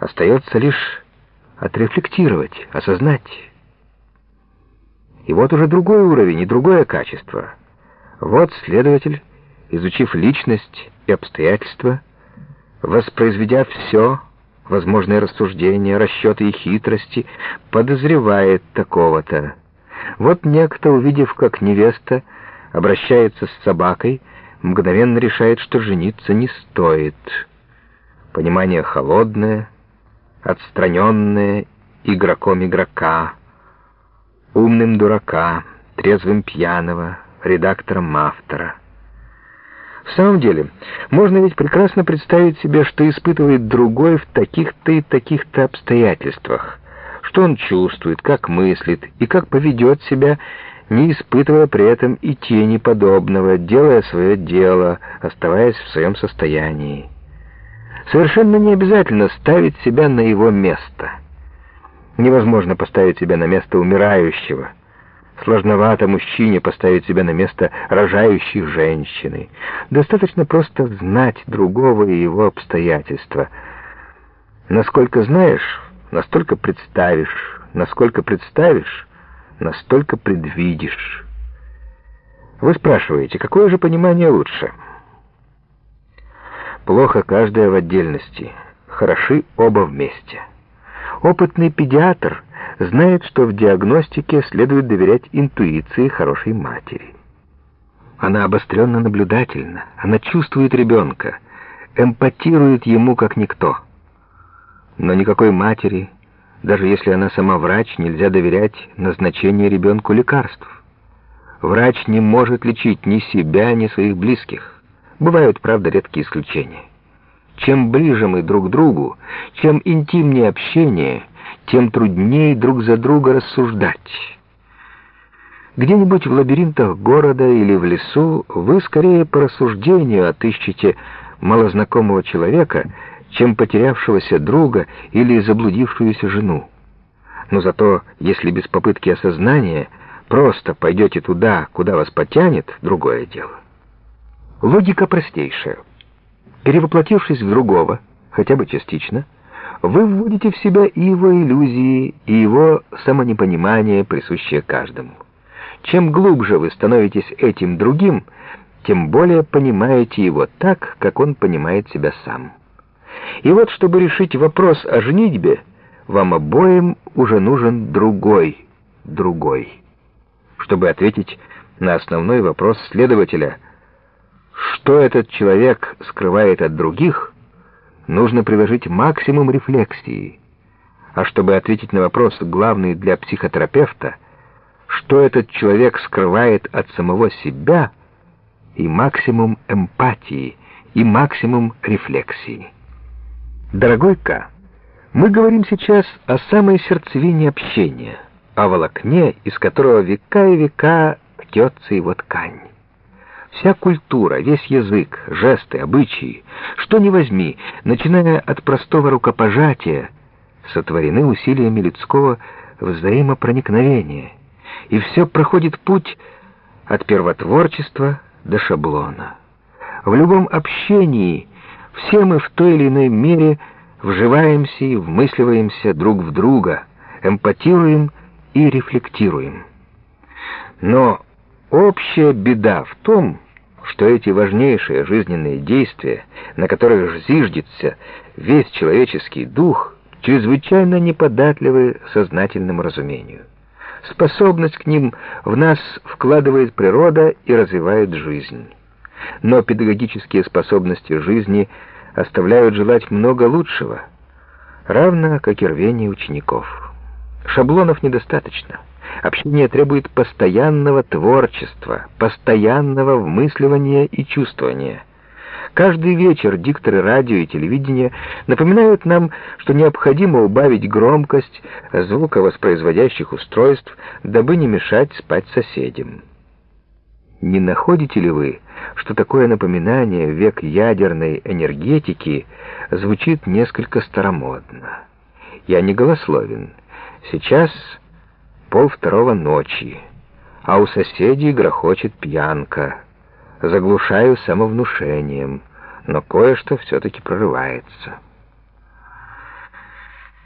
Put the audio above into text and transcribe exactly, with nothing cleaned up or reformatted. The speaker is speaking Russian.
Остается лишь отрефлектировать, осознать. И вот уже другой уровень и другое качество. Вот следователь, изучив личность и обстоятельства, воспроизведя все, возможные рассуждения, расчеты и хитрости, подозревает такого-то. Вот некто, увидев, как невеста обращается с собакой, мгновенно решает, что жениться не стоит. Понимание холодное, отстраненное игроком игрока, умным дурака, трезвым пьяного, редактором автора. В самом деле, можно ведь прекрасно представить себе, что испытывает другой в таких-то и таких-то обстоятельствах, что он чувствует, как мыслит и как поведет себя, не испытывая при этом и тени подобного, делая свое дело, оставаясь в своем состоянии. Совершенно не обязательно ставить себя на его место. Невозможно поставить себя на место умирающего. Сложновато мужчине поставить себя на место рожающей женщины. Достаточно просто знать другого и его обстоятельства. Насколько знаешь, настолько представишь. Насколько представишь, настолько предвидишь. Вы спрашиваете, какое же понимание лучше? Плохо каждое в отдельности, хороши оба вместе. Опытный педиатр знает, что в диагностике следует доверять интуиции хорошей матери. Она обостренно наблюдательна, она чувствует ребенка, эмпатирует ему как никто. Но никакой матери, даже если она сама врач, нельзя доверять назначению ребенку лекарств. Врач не может лечить ни себя, ни своих близких. Бывают, правда, редкие исключения. Чем ближе мы друг к другу, чем интимнее общение, тем труднее друг за друга рассуждать. Где-нибудь в лабиринтах города или в лесу вы скорее по рассуждению отыщете малознакомого человека, чем потерявшегося друга или заблудившуюся жену. Но зато, если без попытки осознания просто пойдете туда, куда вас потянет, другое дело. Логика простейшая. Перевоплотившись в другого, хотя бы частично, вы вводите в себя и его иллюзии, и его самонепонимание, присущее каждому. Чем глубже вы становитесь этим другим, тем более понимаете его так, как он понимает себя сам. И вот, чтобы решить вопрос о женитьбе, вам обоим уже нужен другой, другой. Чтобы ответить на основной вопрос следователя, что этот человек скрывает от других, нужно приложить максимум рефлексии. А чтобы ответить на вопрос, главный для психотерапевта, что этот человек скрывает от самого себя, и максимум эмпатии, и максимум рефлексии. Дорогой К, мы говорим сейчас о самой сердцевине общения, о волокне, из которого века и века ткется его ткань. Вся культура, весь язык, жесты, обычаи, что ни возьми, начиная от простого рукопожатия, сотворены усилиями людского взаимопроникновения, и все проходит путь от первотворчества до шаблона. В любом общении все мы в той или иной мере вживаемся и вмысливаемся друг в друга, эмпатируем и рефлектируем. Но общая беда в том, что эти важнейшие жизненные действия, на которых зиждется весь человеческий дух, чрезвычайно неподатливы сознательному разумению. Способность к ним в нас вкладывает природа и развивает жизнь. Но педагогические способности жизни оставляют желать много лучшего, равно как и рвение учеников. Шаблонов недостаточно. Общение требует постоянного творчества, постоянного вмысливания и чувствования. Каждый вечер дикторы радио и телевидения напоминают нам, что необходимо убавить громкость звуковоспроизводящих устройств, дабы не мешать спать соседям. Не находите ли вы, что такое напоминание в век ядерной энергетики звучит несколько старомодно? Я не голословен. Сейчас полвторого ночи, а у соседей грохочет пьянка. Заглушаю самовнушением, но кое-что все-таки прорывается.